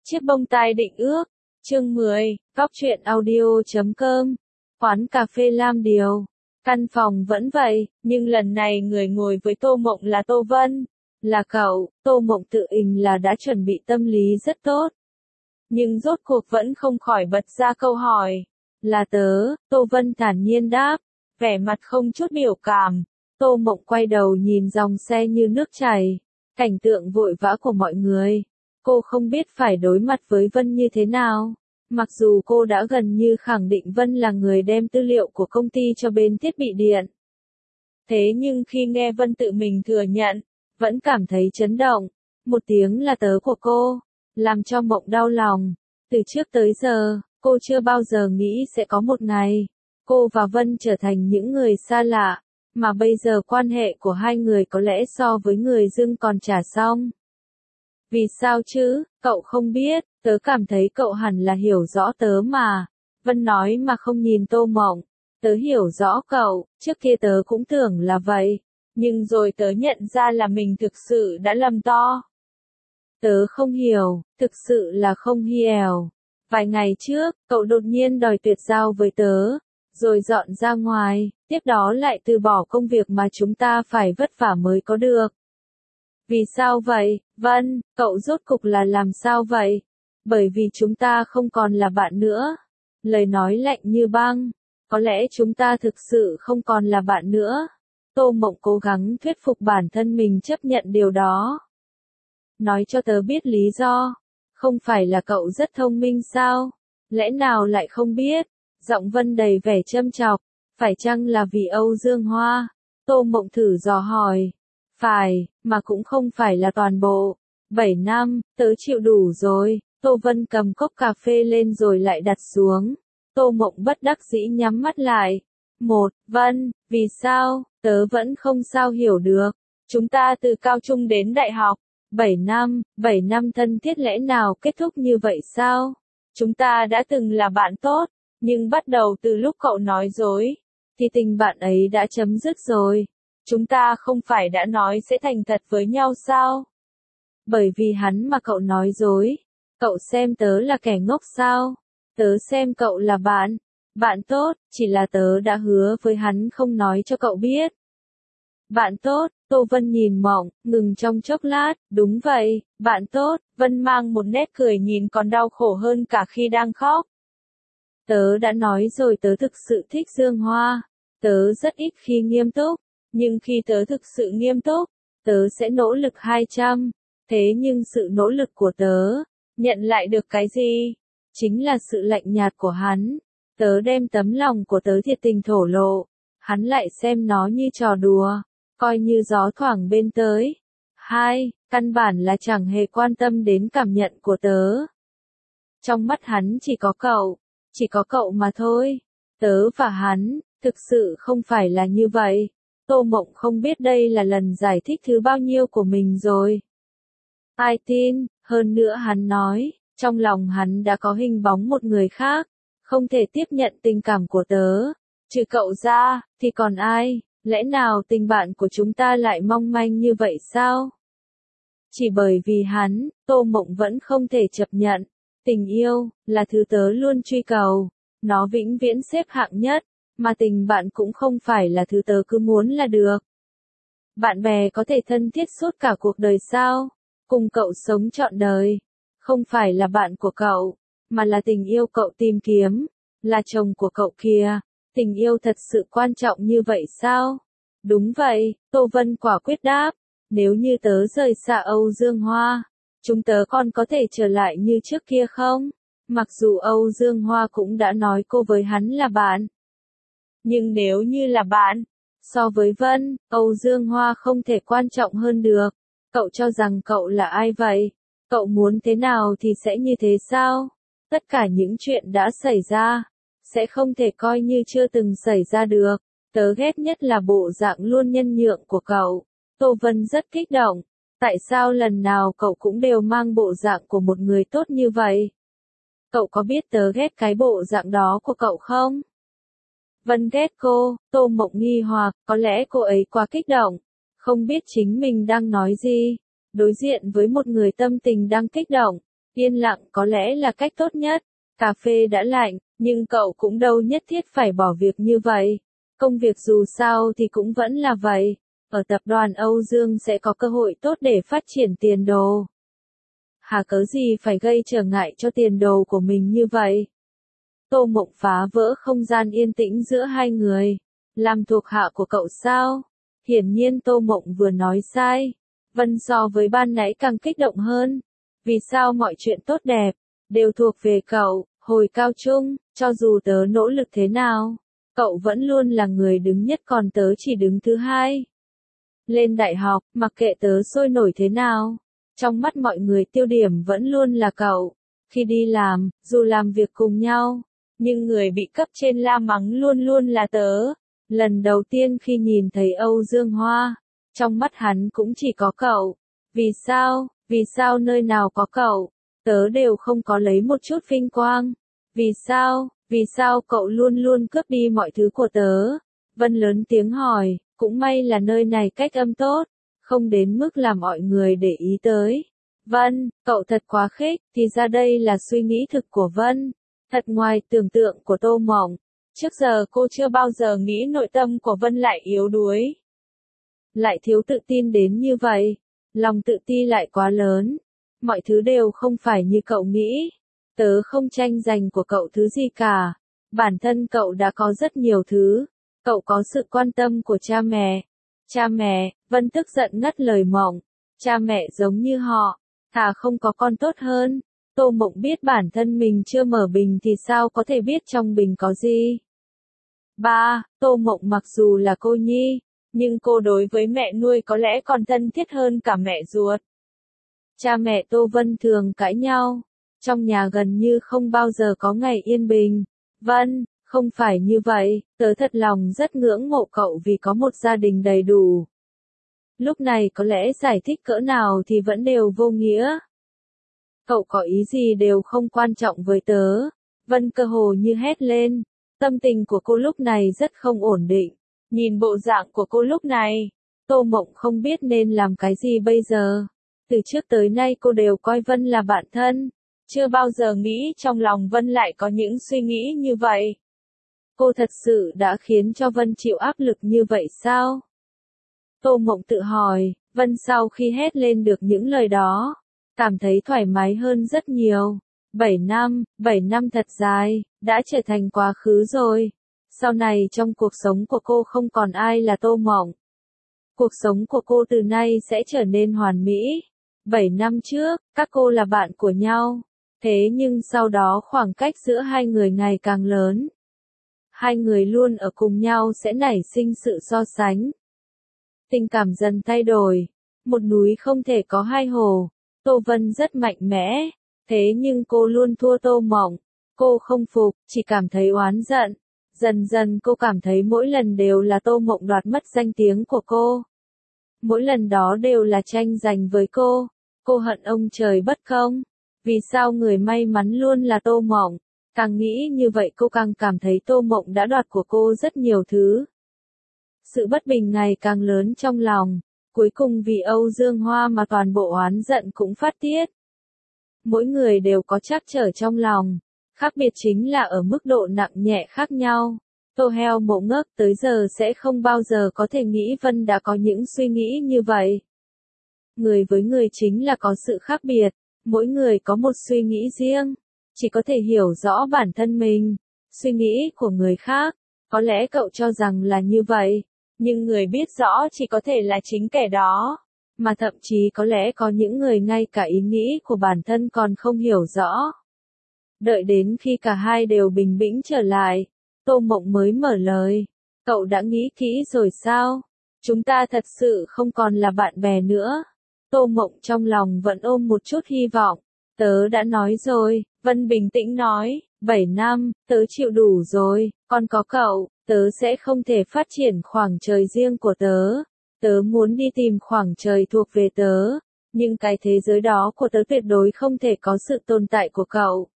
Chiếc bông tai định ước, chương 10, góc truyện audio.com, quán cà phê Lam Điều. Căn phòng vẫn vậy, nhưng lần này người ngồi với Tô Mộng là Tô Vân. Là cậu, Tô Mộng tự ình là đã chuẩn bị tâm lý rất tốt. Nhưng rốt cuộc vẫn không khỏi bật ra câu hỏi. Là tớ, Tô Vân thản nhiên đáp, vẻ mặt không chút biểu cảm. Tô Mộng quay đầu nhìn dòng xe như nước chảy, cảnh tượng vội vã của mọi người. Cô không biết phải đối mặt với Vân như thế nào. Mặc dù cô đã gần như khẳng định Vân là người đem tư liệu của công ty cho bên thiết bị điện. Thế nhưng khi nghe Vân tự mình thừa nhận, vẫn cảm thấy chấn động. Một tiếng là tớ của cô, làm cho Mộng đau lòng. Từ trước tới giờ, cô chưa bao giờ nghĩ sẽ có một ngày, cô và Vân trở thành những người xa lạ, mà bây giờ quan hệ của hai người có lẽ so với người dưng còn chả xong. Vì sao chứ, cậu không biết, tớ cảm thấy cậu hẳn là hiểu rõ tớ mà. Vân nói mà không nhìn Tô Mộng. Tớ hiểu rõ cậu, trước kia tớ cũng tưởng là vậy. Nhưng rồi tớ nhận ra là mình thực sự đã lầm to. Tớ không hiểu, thực sự là không hiểu. Vài ngày trước, cậu đột nhiên đòi tuyệt giao với tớ, rồi dọn ra ngoài, tiếp đó lại từ bỏ công việc mà chúng ta phải vất vả mới có được. Vì sao vậy, Vân, cậu rốt cục là làm sao vậy? Bởi vì chúng ta không còn là bạn nữa. Lời nói lạnh như băng. Có lẽ chúng ta thực sự không còn là bạn nữa. Tô Mộng cố gắng thuyết phục bản thân mình chấp nhận điều đó. Nói cho tớ biết lý do. Không phải là cậu rất thông minh sao? Lẽ nào lại không biết? Giọng Vân đầy vẻ châm chọc. Phải chăng là vì Âu Dương Hoa? Tô Mộng thử dò hỏi. Phải, mà cũng không phải là toàn bộ. 7 năm, tớ chịu đủ rồi. Tô Vân cầm cốc cà phê lên rồi lại đặt xuống. Tô Mộng bất đắc dĩ nhắm mắt lại. Vân, vì sao, tớ vẫn không sao hiểu được. Chúng ta từ cao trung đến đại học. 7 năm thân thiết lẽ nào kết thúc như vậy sao? Chúng ta đã từng là bạn tốt, nhưng bắt đầu từ lúc cậu nói dối, thì tình bạn ấy đã chấm dứt rồi. Chúng ta không phải đã nói sẽ thành thật với nhau sao? Bởi vì hắn mà cậu nói dối. Cậu xem tớ là kẻ ngốc sao? Tớ xem cậu là bạn. Bạn tốt, chỉ là tớ đã hứa với hắn không nói cho cậu biết. Bạn tốt, Tô Vân nhìn Mộng, ngừng trong chốc lát, đúng vậy, bạn tốt, Vân mang một nét cười nhìn còn đau khổ hơn cả khi đang khóc. Tớ đã nói rồi tớ thực sự thích Dương Hoa. Tớ rất ít khi nghiêm túc. Nhưng khi tớ thực sự nghiêm túc, tớ sẽ nỗ lực 200. Thế nhưng sự nỗ lực của tớ, nhận lại được cái gì? Chính là sự lạnh nhạt của hắn. Tớ đem tấm lòng của tớ thiệt tình thổ lộ. Hắn lại xem nó như trò đùa, coi như gió thoảng bên tới. Căn bản là chẳng hề quan tâm đến cảm nhận của tớ. Trong mắt hắn chỉ có cậu mà thôi. Tớ và hắn, thực sự không phải là như vậy. Tô Mộng không biết đây là lần giải thích thứ bao nhiêu của mình rồi. Ai tin, hơn nữa hắn nói, trong lòng hắn đã có hình bóng một người khác, không thể tiếp nhận tình cảm của tớ. Trừ cậu ra, thì còn ai, lẽ nào tình bạn của chúng ta lại mong manh như vậy sao? Chỉ bởi vì hắn, Tô Mộng vẫn không thể chấp nhận. Tình yêu, là thứ tớ luôn truy cầu, nó vĩnh viễn xếp hạng nhất. Mà tình bạn cũng không phải là thứ tớ cứ muốn là được. Bạn bè có thể thân thiết suốt cả cuộc đời sao? Cùng cậu sống trọn đời. Không phải là bạn của cậu, mà là tình yêu cậu tìm kiếm. Là chồng của cậu kìa. Tình yêu thật sự quan trọng như vậy sao? Đúng vậy, Tô Vân quả quyết đáp. Nếu như tớ rời xa Âu Dương Hoa, chúng tớ còn có thể trở lại như trước kia không? Mặc dù Âu Dương Hoa cũng đã nói cô với hắn là bạn. Nhưng nếu như là bạn, so với Vân, Âu Dương Hoa không thể quan trọng hơn được. Cậu cho rằng cậu là ai vậy? Cậu muốn thế nào thì sẽ như thế sao? Tất cả những chuyện đã xảy ra, sẽ không thể coi như chưa từng xảy ra được. Tớ ghét nhất là bộ dạng luôn nhân nhượng của cậu. Tô Vân rất kích động. Tại sao lần nào cậu cũng đều mang bộ dạng của một người tốt như vậy? Cậu có biết tớ ghét cái bộ dạng đó của cậu không? Vân ghét cô, Tô Mộng nghi hoặc, có lẽ cô ấy quá kích động, không biết chính mình đang nói gì. Đối diện với một người tâm tình đang kích động, Yên lặng có lẽ là cách tốt nhất. Cà phê đã lạnh, nhưng cậu cũng đâu nhất thiết phải bỏ việc như vậy. Công việc dù sao thì cũng vẫn là vậy. Ở tập đoàn Âu Dương sẽ có cơ hội tốt để phát triển tiền đồ. Hà cớ gì phải gây trở ngại cho tiền đồ của mình như vậy? Tô Mộng phá vỡ không gian yên tĩnh giữa hai người. Làm thuộc hạ của cậu sao? Hiển nhiên Tô Mộng vừa nói sai. Vân so với ban nãy càng kích động hơn. Vì sao mọi chuyện tốt đẹp, đều thuộc về cậu, hồi cao trung, cho dù tớ nỗ lực thế nào, cậu vẫn luôn là người đứng nhất còn tớ chỉ đứng thứ hai. Lên đại học, mặc kệ tớ sôi nổi thế nào, trong mắt mọi người tiêu điểm vẫn luôn là cậu. Khi đi làm, dù làm việc cùng nhau, nhưng người bị cấp trên la mắng luôn luôn là tớ. Lần đầu tiên khi nhìn thấy Âu Dương Hoa, trong mắt hắn cũng chỉ có cậu. Vì sao? Vì sao nơi nào có cậu, tớ đều không có lấy một chút vinh quang? Vì sao? Vì sao cậu luôn luôn cướp đi mọi thứ của tớ? Vân lớn tiếng hỏi, cũng may là nơi này cách âm tốt, không đến mức làm mọi người để ý tới. Vân, cậu thật quá khích, thì ra đây là suy nghĩ thực của Vân. Thật ngoài tưởng tượng của Tô Mộng. Trước giờ cô chưa bao giờ nghĩ nội tâm của Vân lại yếu đuối. Lại thiếu tự tin đến như vậy. Lòng tự ti lại quá lớn. Mọi thứ đều không phải như cậu nghĩ. Tớ không tranh giành của cậu thứ gì cả. Bản thân cậu đã có rất nhiều thứ. Cậu có sự quan tâm của cha mẹ. Cha mẹ, Vân tức giận ngắt lời Mộng. Cha mẹ giống như họ. Thà không có con tốt hơn. Tô Mộng biết bản thân mình chưa mở bình thì sao có thể biết trong bình có gì. Ba, Tô Mộng mặc dù là cô nhi, nhưng cô đối với mẹ nuôi có lẽ còn thân thiết hơn cả mẹ ruột. Cha mẹ Tô Vân thường cãi nhau, trong nhà gần như không bao giờ có ngày yên bình. Vân, không phải như vậy, tớ thật lòng rất ngưỡng mộ cậu vì có một gia đình đầy đủ. Lúc này có lẽ giải thích cỡ nào thì vẫn đều vô nghĩa. Cậu có ý gì đều không quan trọng với tớ. Vân cơ hồ như hét lên. Tâm tình của cô lúc này rất không ổn định. Nhìn bộ dạng của cô lúc này, Tô Mộng không biết nên làm cái gì bây giờ. Từ trước tới nay cô đều coi Vân là bạn thân. Chưa bao giờ nghĩ trong lòng Vân lại có những suy nghĩ như vậy. Cô thật sự đã khiến cho Vân chịu áp lực như vậy sao? Tô Mộng tự hỏi, Vân sau khi hét lên được những lời đó, cảm thấy thoải mái hơn rất nhiều. 7 năm thật dài, đã trở thành quá khứ rồi. Sau này trong cuộc sống của cô không còn ai là Tô Mộng. Cuộc sống của cô từ nay sẽ trở nên hoàn mỹ. 7 năm trước, các cô là bạn của nhau. Thế nhưng sau đó khoảng cách giữa hai người ngày càng lớn. Hai người luôn ở cùng nhau sẽ nảy sinh sự so sánh. Tình cảm dần thay đổi. Một núi không thể có hai hồ. Tô Vân rất mạnh mẽ. Thế nhưng cô luôn thua Tô Mộng. Cô không phục, chỉ cảm thấy oán giận. Dần dần cô cảm thấy mỗi lần đều là Tô Mộng đoạt mất danh tiếng của cô. Mỗi lần đó đều là tranh giành với cô. Cô hận ông trời bất công. Vì sao người may mắn luôn là Tô Mộng? Càng nghĩ như vậy cô càng cảm thấy Tô Mộng đã đoạt của cô rất nhiều thứ. Sự bất bình ngày càng lớn trong lòng. Cuối cùng vì Âu Dương Hoa mà toàn bộ oán giận cũng phát tiết. Mỗi người đều có trắc trở trong lòng. Khác biệt chính là ở mức độ nặng nhẹ khác nhau. Tô Heo Mộ ngốc tới giờ sẽ không bao giờ có thể nghĩ Vân đã có những suy nghĩ như vậy. Người với người chính là có sự khác biệt. Mỗi người có một suy nghĩ riêng. Chỉ có thể hiểu rõ bản thân mình. Suy nghĩ của người khác. Có lẽ cậu cho rằng là như vậy. Nhưng người biết rõ chỉ có thể là chính kẻ đó. Mà thậm chí có lẽ có những người ngay cả ý nghĩ của bản thân còn không hiểu rõ. Đợi đến khi cả hai đều bình tĩnh trở lại, Tô Mộng mới mở lời. Cậu đã nghĩ kỹ rồi sao? Chúng ta thật sự không còn là bạn bè nữa. Tô Mộng trong lòng vẫn ôm một chút hy vọng. Tớ đã nói rồi, Vân bình tĩnh nói, 7 năm, tớ chịu đủ rồi, còn có cậu, tớ sẽ không thể phát triển khoảng trời riêng của tớ. Tớ muốn đi tìm khoảng trời thuộc về tớ, nhưng cái thế giới đó của tớ tuyệt đối không thể có sự tồn tại của cậu.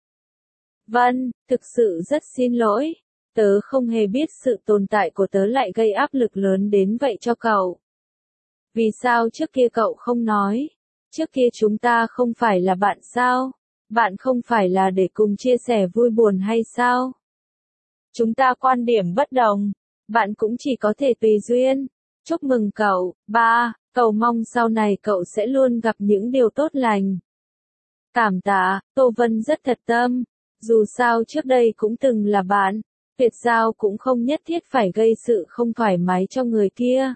Vân, thực sự rất xin lỗi, tớ không hề biết sự tồn tại của tớ lại gây áp lực lớn đến vậy cho cậu. Vì sao trước kia cậu không nói? Trước kia chúng ta không phải là bạn sao? Bạn không phải là để cùng chia sẻ vui buồn hay sao? Chúng ta quan điểm bất đồng. Bạn cũng chỉ có thể tùy duyên. Chúc mừng cậu. 3. Cầu mong sau này cậu sẽ luôn gặp những điều tốt lành. Cảm tạ, Tô Vân rất thật tâm. Dù sao trước đây cũng từng là bạn. Tuyệt giao cũng không nhất thiết phải gây sự không thoải mái cho người kia.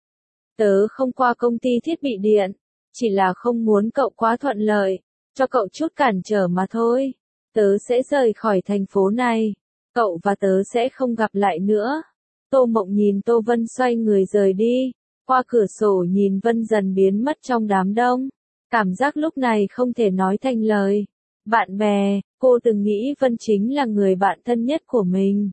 Tớ không qua công ty thiết bị điện. Chỉ là không muốn cậu quá thuận lợi. Cho cậu chút cản trở mà thôi. Tớ sẽ rời khỏi thành phố này. Cậu và tớ sẽ không gặp lại nữa. Tô Mộng nhìn Tô Vân xoay người rời đi. Qua cửa sổ nhìn Vân dần biến mất trong đám đông. Cảm giác lúc này không thể nói thành lời. Bạn bè, cô từng nghĩ Vân chính là người bạn thân nhất của mình.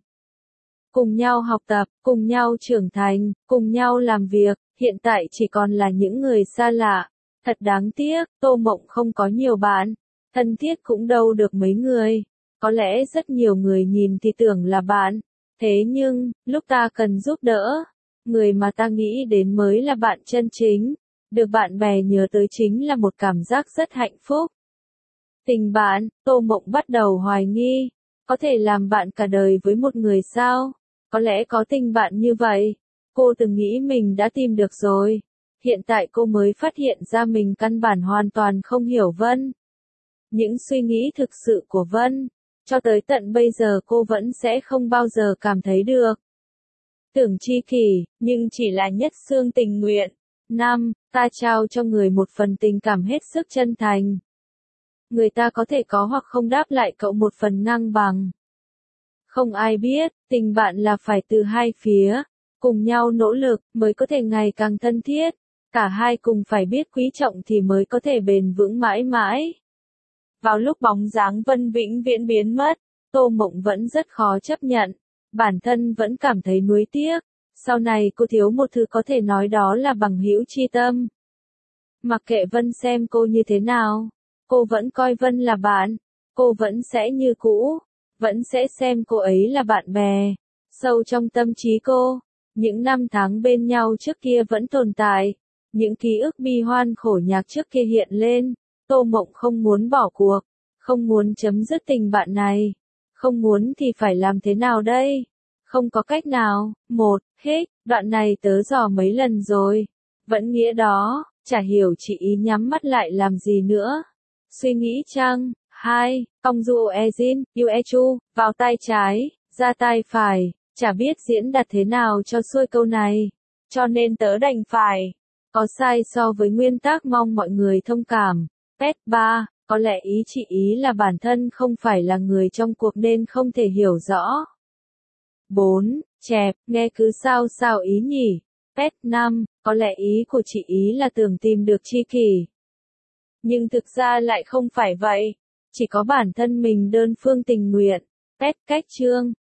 Cùng nhau học tập, cùng nhau trưởng thành, cùng nhau làm việc, hiện tại chỉ còn là những người xa lạ. Thật đáng tiếc, Tô Mộng không có nhiều bạn. Thân thiết cũng đâu được mấy người. Có lẽ rất nhiều người nhìn thì tưởng là bạn. Thế nhưng, lúc ta cần giúp đỡ, người mà ta nghĩ đến mới là bạn chân chính. Được bạn bè nhớ tới chính là một cảm giác rất hạnh phúc. Tình bạn, Tô Mộng bắt đầu hoài nghi. Có thể làm bạn cả đời với một người sao? Có lẽ có tình bạn như vậy. Cô từng nghĩ mình đã tìm được rồi. Hiện tại cô mới phát hiện ra mình căn bản hoàn toàn không hiểu Vân. Những suy nghĩ thực sự của Vân, cho tới tận bây giờ cô vẫn sẽ không bao giờ cảm thấy được. Tưởng chi kỷ, nhưng chỉ là nhất xương tình nguyện. 5. Ta trao cho người một phần tình cảm hết sức chân thành. Người ta có thể có hoặc không đáp lại cậu một phần ngang bằng. Không ai biết, tình bạn là phải từ hai phía, cùng nhau nỗ lực mới có thể ngày càng thân thiết. Cả hai cùng phải biết quý trọng thì mới có thể bền vững mãi mãi. Vào lúc bóng dáng Vân vĩnh viễn biến mất, Tô Mộng vẫn rất khó chấp nhận. Bản thân vẫn cảm thấy nuối tiếc. Sau này cô thiếu một thứ có thể nói đó là bằng hữu tri tâm. Mặc kệ Vân xem cô như thế nào, cô vẫn coi Vân là bạn. Cô vẫn sẽ như cũ, vẫn sẽ xem cô ấy là bạn bè. Sâu trong tâm trí cô, những năm tháng bên nhau trước kia vẫn tồn tại. Những ký ức bi hoan khổ nhạc trước kia hiện lên. Tô Mộng không muốn bỏ cuộc, không muốn chấm dứt tình bạn này. Không muốn thì phải làm thế nào đây? Không có cách nào. Hết, đoạn này tớ dò mấy lần rồi. Vẫn nghĩa đó, chả hiểu chị ý nhắm mắt lại làm gì nữa. Suy nghĩ chăng? 2. Cong du ezin, uechu, vào tay trái, ra tay phải. Chả biết diễn đạt thế nào cho xuôi câu này. Cho nên tớ đành phải. Có sai so với nguyên tắc mong mọi người thông cảm. Pet 3. Có lẽ ý chị ý là bản thân không phải là người trong cuộc nên không thể hiểu rõ. 4. Chẹp, nghe cứ sao sao ý nhỉ. Pet 5. Có lẽ ý của chị ý là tưởng tìm được tri kỷ. Nhưng thực ra lại không phải vậy. Chỉ có bản thân mình đơn phương tình nguyện. Pet cách chương.